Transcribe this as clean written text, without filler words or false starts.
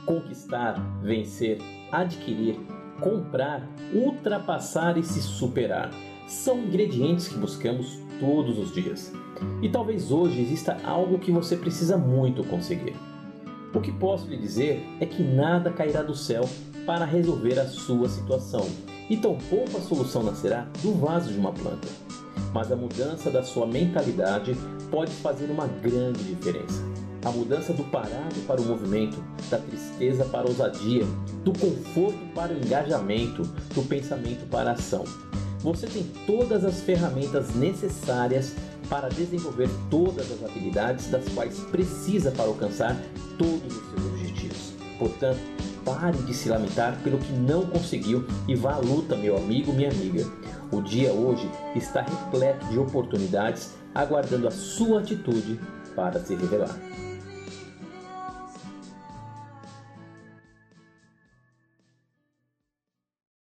conquistar, vencer, adquirir, comprar, ultrapassar e se superar são ingredientes que buscamos todos os dias. E talvez hoje exista algo que você precisa muito conseguir. O que posso lhe dizer é que nada cairá do céu para resolver a sua situação, e tampouco a solução nascerá do vaso de uma planta. Mas a mudança da sua mentalidade pode fazer uma grande diferença. A mudança do parado para o movimento, da tristeza para a ousadia, do conforto para o engajamento, do pensamento para a ação. Você tem todas as ferramentas necessárias para desenvolver todas as habilidades das quais precisa para alcançar todos os seus objetivos. Portanto, pare de se lamentar pelo que não conseguiu e vá à luta, meu amigo, minha amiga. O dia hoje está repleto de oportunidades, aguardando a sua atitude para se revelar.